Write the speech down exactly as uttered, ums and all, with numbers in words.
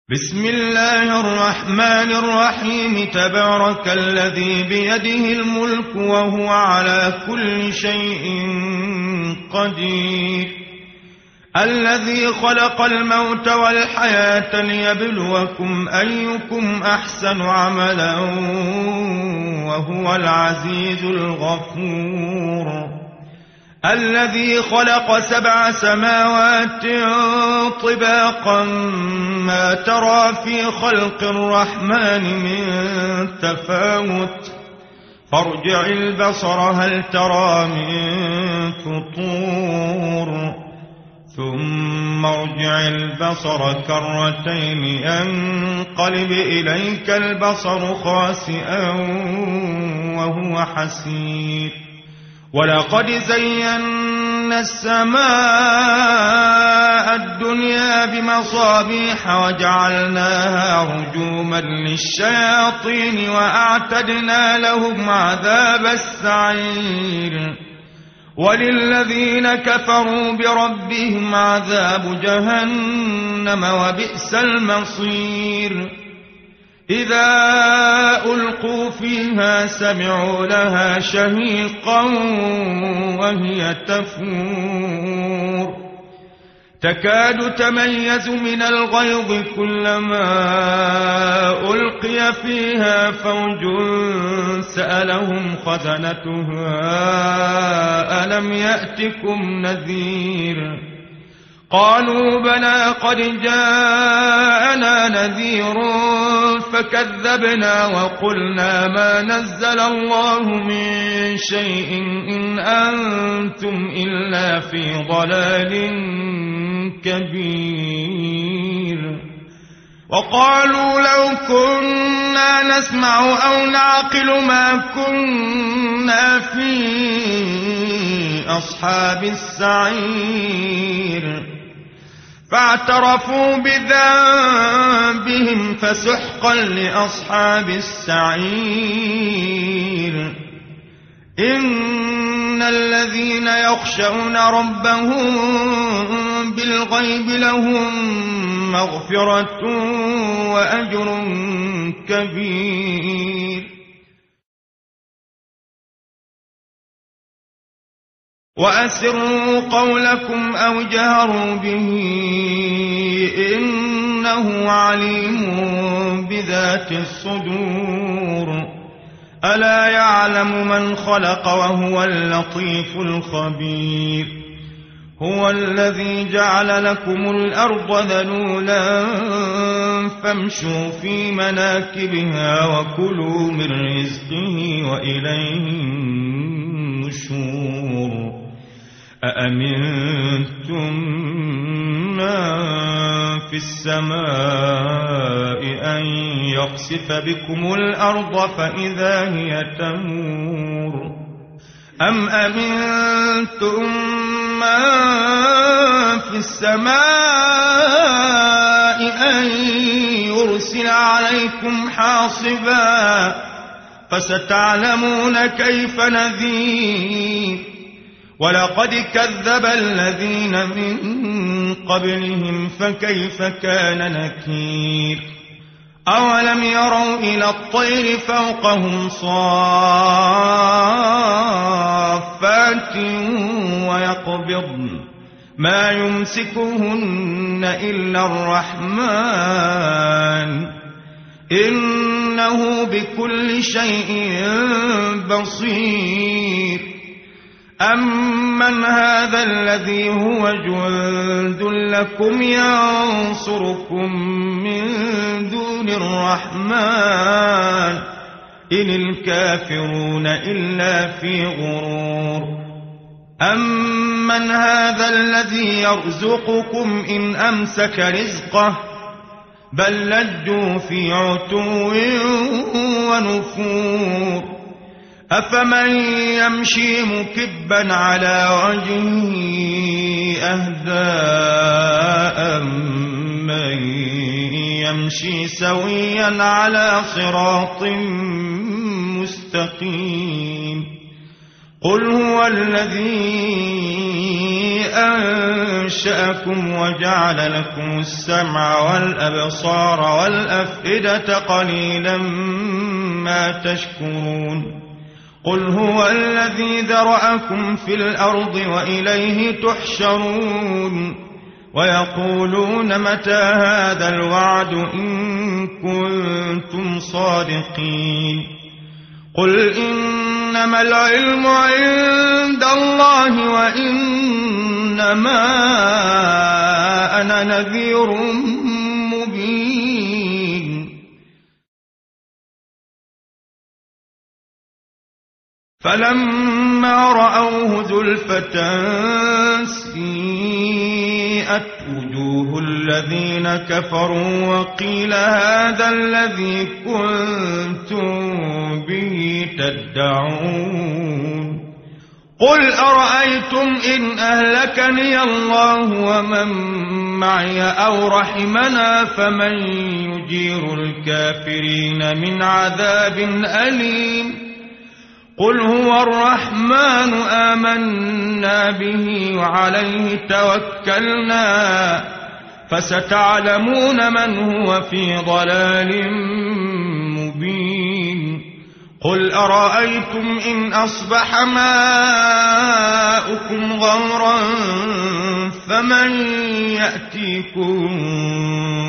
بسم الله الرحمن الرحيم تبارك الذي بيده الملك وهو على كل شيء قدير الذي خلق الموت والحياة ليبلوكم أيكم أحسن عملا وهو العزيز الغفور الذي خلق سبع سماوات طباقا ما ترى في خلق الرحمن من تفاوت فارجع البصر هل ترى من فطور ثم ارجع البصر كرتين ينقلب إليك البصر خاسئا وهو حسير ولقد زينا السماء الدنيا بمصابيح وجعلناها رجوما للشياطين وأعتدنا لهم عذاب السعير وللذين كفروا بربهم عذاب جهنم وبئس المصير إذا ألقوا فيها سمعوا لها شهيقا وهي تفور تكاد تميز من الغيظ كلما ألقي فيها فوج سألهم خزنتها ألم يأتكم نذير قالوا بلى قد جاءنا نذير فكذبنا وقلنا ما نزل الله من شيء إن أنتم إلا في ضلال كبير وقالوا لو كنا نسمع أو نعقل ما كنا في أصحاب السعير فاعترفوا بذنبهم فسحقا لأصحاب السعير إن الذين يخشون ربهم بالغيب لهم مغفرة وأجر كبير وأسروا قولكم أو جهروا به إنه عليم بذات الصدور ألا يعلم من خلق وهو اللطيف الخبير هو الذي جعل لكم الأرض ذلولا فامشوا في مناكبها وكلوا من رزقه وإليه النشور أأمنتم من في السماء أن يخسف بكم الأرض فإذا هي تمور أم أمنتم من في السماء أن يرسل عليكم حاصبا فستعلمون كيف نذير ولقد كذب الذين من قبلهم فكيف كان نكير أولم يروا إلى الطير فوقهم صافات ويقبضن ما يمسكهن إلا الرحمن إنه بكل شيء بصير أمن هذا الذي هو جند لكم ينصركم من دون الرحمن إن الكافرون إلا في غرور أمن هذا الذي يرزقكم إن أمسك رزقه بل لجوا في عتو ونفور أفمن يمشي مكبا على وجهه أهدى من يمشي سويا على صراط مستقيم قل هو الذي أنشأكم وجعل لكم السمع والأبصار والأفئدة قليلا ما تشكرون قل هو الذي ذرأكم في الأرض وإليه تحشرون ويقولون متى هذا الوعد إن كنتم صادقين قل إنما العلم عند الله وإنما أنا نذير مبين فلما رأوه زلفة سيئت وجوه الذين كفروا وقيل هذا الذي كنتم به تدعون قل أرأيتم إن أهلكني الله ومن معي أو رحمنا فمن يجير الكافرين من عذاب أليم قل هو الرحمن آمنا به وعليه توكلنا فستعلمون من هو في ضلال مبين قل أرأيتم إن أصبح ماؤكم غورا فمن يأتيكم